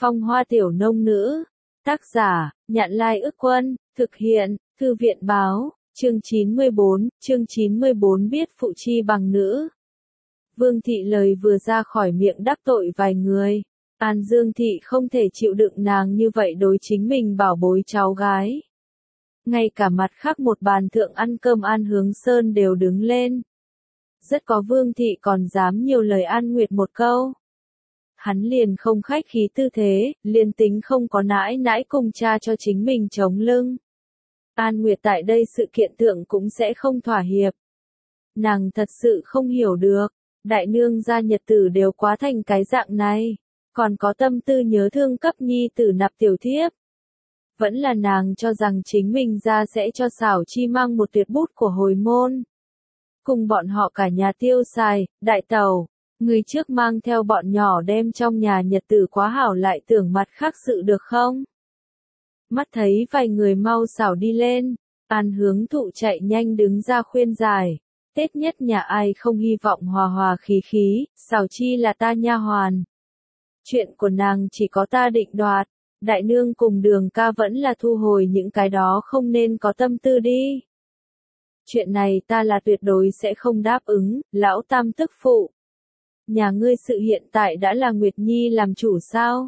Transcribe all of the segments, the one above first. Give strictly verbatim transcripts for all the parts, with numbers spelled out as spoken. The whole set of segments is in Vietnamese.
Phong Hoa Tiểu Nông Nữ. Tác giả, Nhạn Lai Ức Quân, thực hiện, Thư viện Báo, chương chín mươi bốn, chương chín mươi bốn biết phụ chi bằng nữ. Vương Thị lời vừa ra khỏi miệng đắc tội vài người. An Dương Thị không thể chịu đựng nàng như vậy đối chính mình bảo bối cháu gái. Ngay cả mặt khác một bàn thượng ăn cơm An Hướng Sơn đều đứng lên. Rất có Vương Thị còn dám nhiều lời An Nguyệt một câu. Hắn liền không khách khí tư thế, liền tính không có nãi nãi cùng cha cho chính mình chống lưng. An Nguyệt tại đây sự kiện thượng cũng sẽ không thỏa hiệp. Nàng thật sự không hiểu được, đại nương gia nhật tử đều quá thành cái dạng này, còn có tâm tư nhớ thương cấp nhi tử nạp tiểu thiếp. Vẫn là nàng cho rằng chính mình ra sẽ cho xảo chi mang một tuyệt bút của hồi môn. Cùng bọn họ cả nhà tiêu xài, đại tẩu, người trước mang theo bọn nhỏ đem trong nhà nhật tử quá hảo lại tưởng mặt khác sự được không? Mắt thấy vài người mau xảo đi lên, An Hướng Thụ chạy nhanh đứng ra khuyên giải. Tết nhất nhà ai không hy vọng hòa hòa khí khí, xảo chi là ta nha hoàn. Chuyện của nàng chỉ có ta định đoạt, đại nương cùng Đường ca vẫn là thu hồi những cái đó không nên có tâm tư đi. Chuyện này ta là tuyệt đối sẽ không đáp ứng, lão tam tức phụ. Nhà ngươi sự hiện tại đã là Nguyệt Nhi làm chủ sao?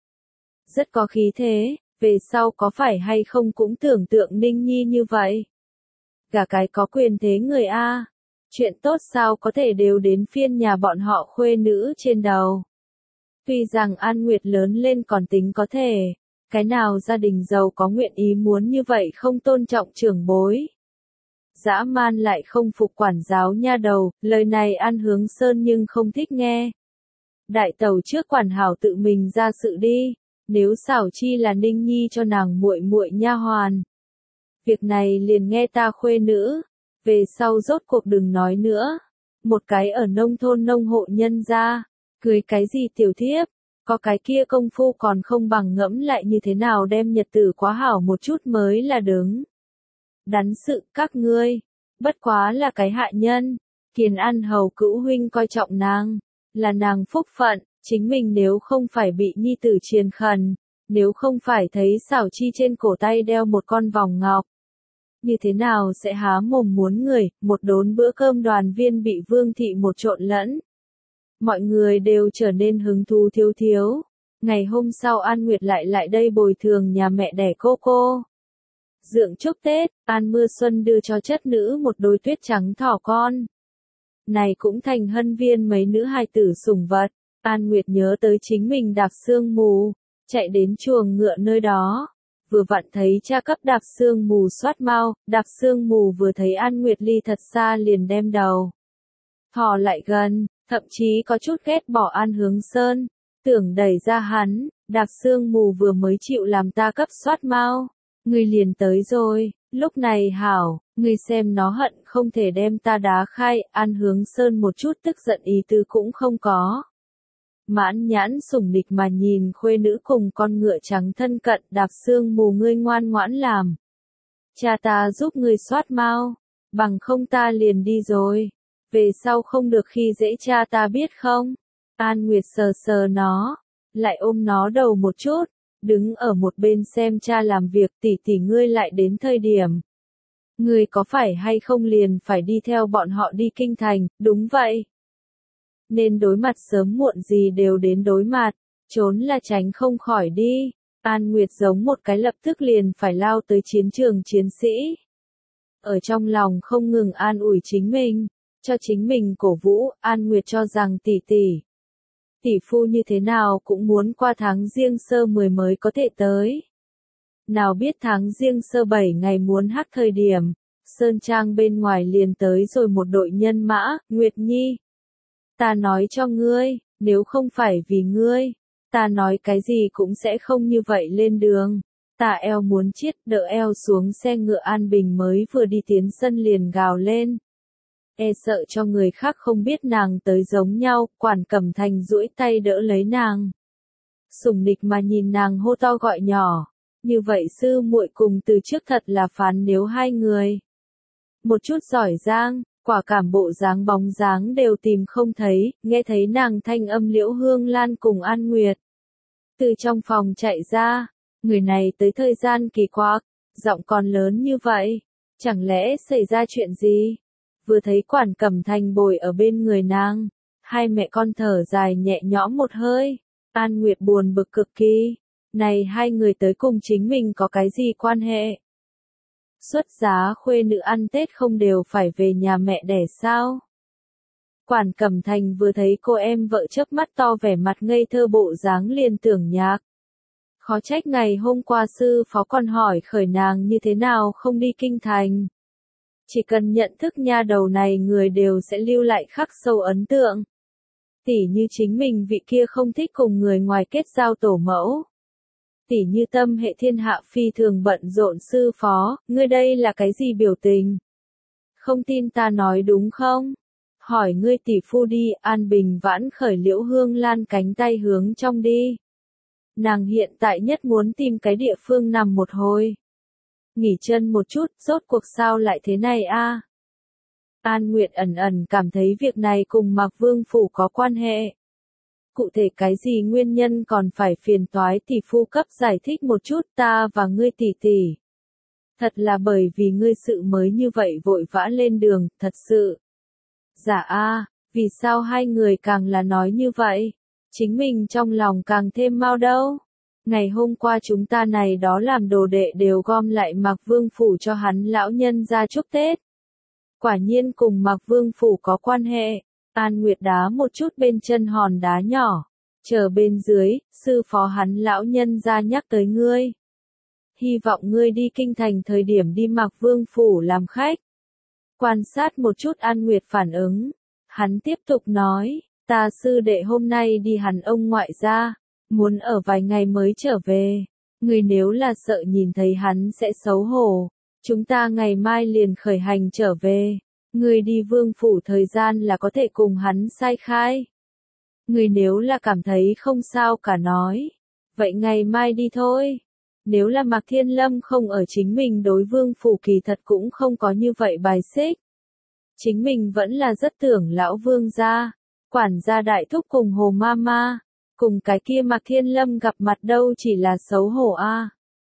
Rất có khí thế, về sau có phải hay không cũng tưởng tượng Ninh Nhi như vậy. Cả cái có quyền thế người A. Chuyện tốt sao có thể đều đến phiên nhà bọn họ khuê nữ trên đầu. Tuy rằng An Nguyệt lớn lên còn tính có thể, cái nào gia đình giàu có nguyện ý muốn như vậy không tôn trọng trưởng bối. Dã man lại không phục quản giáo nha đầu, lời này An Hướng Sơn nhưng không thích nghe. Đại tẩu trước quản hảo tự mình ra sự đi, nếu xảo chi là Ninh Nhi cho nàng muội muội nha hoàn. Việc này liền nghe ta khuê nữ, về sau rốt cuộc đừng nói nữa. Một cái ở nông thôn nông hộ nhân gia, cưới cái gì tiểu thiếp, có cái kia công phu còn không bằng ngẫm lại như thế nào đem nhật tử quá hảo một chút mới là đứng. Đắn sự các ngươi, bất quá là cái hạ nhân, Kiền An hầu cữu huynh coi trọng nàng, là nàng phúc phận, chính mình nếu không phải bị nhi tử triền khẩn, nếu không phải thấy xảo chi trên cổ tay đeo một con vòng ngọc. Như thế nào sẽ há mồm muốn người, một đốn bữa cơm đoàn viên bị Vương Thị một trộn lẫn. Mọi người đều trở nên hứng thú thiếu thiếu. Ngày hôm sau An Nguyệt lại lại đây bồi thường nhà mẹ đẻ cô cô. Dượng chúc Tết, An Mưa Xuân đưa cho chất nữ một đôi tuyết trắng thỏ con. Này cũng thành hân viên mấy nữ hài tử sủng vật. An Nguyệt nhớ tới chính mình đạp sương mù, chạy đến chuồng ngựa nơi đó. Vừa vặn thấy cha cấp đạp sương mù soát mau, đạp sương mù vừa thấy An Nguyệt ly thật xa liền đem đầu. Thò lại gần, thậm chí có chút ghét bỏ An Hướng Sơn, tưởng đẩy ra hắn, đạp sương mù vừa mới chịu làm ta cấp soát mau. Người liền tới rồi, lúc này hảo, người xem nó hận không thể đem ta đá khai, An Hướng Sơn một chút tức giận ý tứ cũng không có. Mãn nhãn sủng nịch mà nhìn khuê nữ cùng con ngựa trắng thân cận đạp sương mù ngươi ngoan ngoãn làm. Cha ta giúp ngươi soát mau, bằng không ta liền đi rồi, về sau không được khi dễ cha ta biết không. An Nguyệt sờ sờ nó, lại ôm nó đầu một chút, đứng ở một bên xem cha làm việc tỉ tỉ ngươi lại đến thời điểm. Ngươi có phải hay không liền phải đi theo bọn họ đi kinh thành, đúng vậy. Nên đối mặt sớm muộn gì đều đến đối mặt, trốn là tránh không khỏi đi. An Nguyệt giống một cái lập tức liền phải lao tới chiến trường chiến sĩ. Ở trong lòng không ngừng an ủi chính mình, cho chính mình cổ vũ, An Nguyệt cho rằng tỷ tỷ. Tỷ phu như thế nào cũng muốn qua tháng riêng sơ mười mới có thể tới. Nào biết tháng riêng sơ bảy ngày muốn hát thời điểm, Sơn Trang bên ngoài liền tới rồi một đội nhân mã, Nguyệt Nhi. Ta nói cho ngươi, nếu không phải vì ngươi, ta nói cái gì cũng sẽ không như vậy lên đường. Ta eo muốn chiết, đỡ eo xuống xe ngựa An Bình mới vừa đi tiến sân liền gào lên. E sợ cho người khác không biết nàng tới giống nhau, Quản Cẩm Thành duỗi tay đỡ lấy nàng. Sủng nịch mà nhìn nàng hô to gọi nhỏ, như vậy sư muội cùng từ trước thật là phán nếu hai người. Một chút giỏi giang, quả cảm bộ dáng bóng dáng đều tìm không thấy, nghe thấy nàng thanh âm Liễu Hương Lan cùng An Nguyệt. từ trong phòng chạy ra. Người này tới thời gian kỳ quặc, giọng còn lớn như vậy. Chẳng lẽ xảy ra chuyện gì? Vừa thấy Quản Cẩm Thành bồi ở bên người nàng, hai mẹ con thở dài nhẹ nhõm một hơi. An Nguyệt buồn bực cực kỳ. Này hai người tới cùng chính mình có cái gì quan hệ? Xuất giá khuê nữ ăn Tết không đều phải về nhà mẹ đẻ sao? Quản Cẩm Thành vừa thấy cô em vợ chớp mắt to vẻ mặt ngây thơ bộ dáng liền tưởng nhạc. Khó trách ngày hôm qua sư phó còn hỏi khởi nàng như thế nào không đi kinh thành. Chỉ cần nhận thức nha đầu này người đều sẽ lưu lại khắc sâu ấn tượng. Tỉ như chính mình vị kia không thích cùng người ngoài kết giao tổ mẫu. Tỉ như tâm hệ thiên hạ phi thường bận rộn sư phó, ngươi đây là cái gì biểu tình? Không tin ta nói đúng không? Hỏi ngươi tỷ phu đi, An Bình vãn khởi Liễu Hương Lan cánh tay hướng trong đi. Nàng hiện tại nhất muốn tìm cái địa phương nằm một hồi. Nghỉ chân một chút, rốt cuộc sao lại thế này a? An Nguyệt ẩn ẩn cảm thấy việc này cùng Mạc Vương Phủ có quan hệ. Cụ thể cái gì nguyên nhân còn phải phiền toái tỷ phu cấp giải thích một chút, ta và ngươi tỷ tỷ. Thật là bởi vì ngươi sự mới như vậy vội vã lên đường, thật sự. Dạ a, vì sao hai người càng là nói như vậy? Chính mình trong lòng càng thêm mau đâu. Ngày hôm qua chúng ta này đó làm đồ đệ đều gom lại Mạc Vương Phủ cho hắn lão nhân ra chúc Tết. Quả nhiên cùng Mạc Vương Phủ có quan hệ. An Nguyệt đá một chút bên chân hòn đá nhỏ. Chờ bên dưới, sư phó hắn lão nhân ra nhắc tới ngươi. Hy vọng ngươi đi kinh thành thời điểm đi Mạc Vương Phủ làm khách. Quan sát một chút An Nguyệt phản ứng. Hắn tiếp tục nói, ta sư đệ hôm nay đi hẳn ông ngoại ra, muốn ở vài ngày mới trở về. Ngươi nếu là sợ nhìn thấy hắn sẽ xấu hổ, chúng ta ngày mai liền khởi hành trở về. Ngươi đi Vương Phủ thời gian là có thể cùng hắn sai khai. Ngươi nếu là cảm thấy không sao cả nói, vậy ngày mai đi thôi. Nếu là Mạc Thiên Lâm không ở chính mình đối Vương Phủ kỳ thật cũng không có như vậy bài xích. Chính mình vẫn là rất tưởng lão Vương gia, quản gia đại thúc cùng Hồ Mama, cùng cái kia Mạc Thiên Lâm gặp mặt đâu chỉ là xấu hổ a.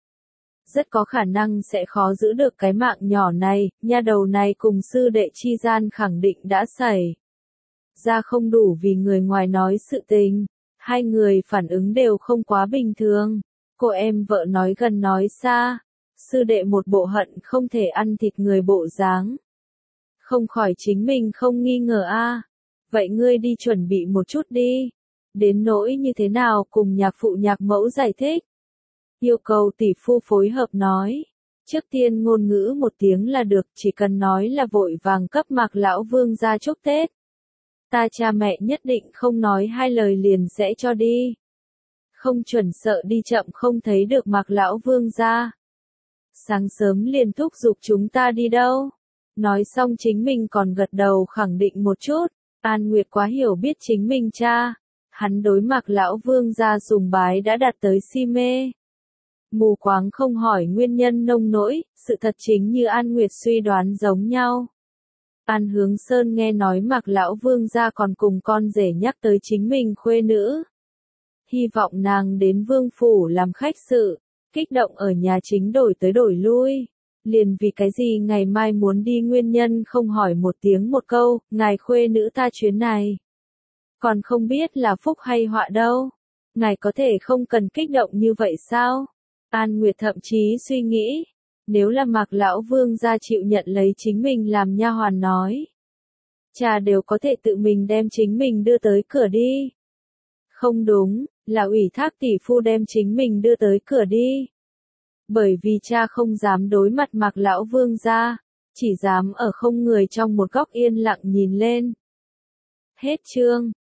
Rất có khả năng sẽ khó giữ được cái mạng nhỏ này, nha đầu này cùng sư đệ chi gian khẳng định đã xảy ra không đủ vì người ngoài nói sự tình. Hai người phản ứng đều không quá bình thường. Cô em vợ nói gần nói xa, sư đệ một bộ hận không thể ăn thịt người bộ dáng. Không khỏi chính mình không nghi ngờ a. Vậy ngươi đi chuẩn bị một chút đi. Đến nỗi như thế nào cùng nhạc phụ nhạc mẫu giải thích. Yêu cầu tỷ phu phối hợp nói. Trước tiên ngôn ngữ một tiếng là được, chỉ cần nói là vội vàng cấp Mạc lão Vương ra chúc Tết. Ta cha mẹ nhất định không nói hai lời liền sẽ cho đi. Không chuẩn sợ đi chậm không thấy được Mạc lão Vương ra. Sáng sớm liền thúc giục chúng ta đi đâu. Nói xong chính mình còn gật đầu khẳng định một chút. An Nguyệt quá hiểu biết chính mình cha. Hắn đối Mạc lão Vương ra sùng bái đã đạt tới si mê. Mù quáng không hỏi nguyên nhân nông nỗi, sự thật chính như An Nguyệt suy đoán giống nhau. An Hướng Sơn nghe nói Mạc lão Vương gia còn cùng con rể nhắc tới chính mình khuê nữ. Hy vọng nàng đến Vương Phủ làm khách sự, kích động ở nhà chính đổi tới đổi lui. Liền vì cái gì ngày mai muốn đi nguyên nhân không hỏi một tiếng một câu, ngài khuê nữ ta chuyến này. Còn không biết là phúc hay họa đâu. Ngài có thể không cần kích động như vậy sao? An Nguyệt thậm chí suy nghĩ, nếu là Mạc lão Vương gia chịu nhận lấy chính mình làm nha hoàn nói. Cha đều có thể tự mình đem chính mình đưa tới cửa đi. Không đúng, là ủy thác tỷ phu đem chính mình đưa tới cửa đi. Bởi vì cha không dám đối mặt Mạc lão Vương gia, chỉ dám ở không người trong một góc yên lặng nhìn lên. Hết chương.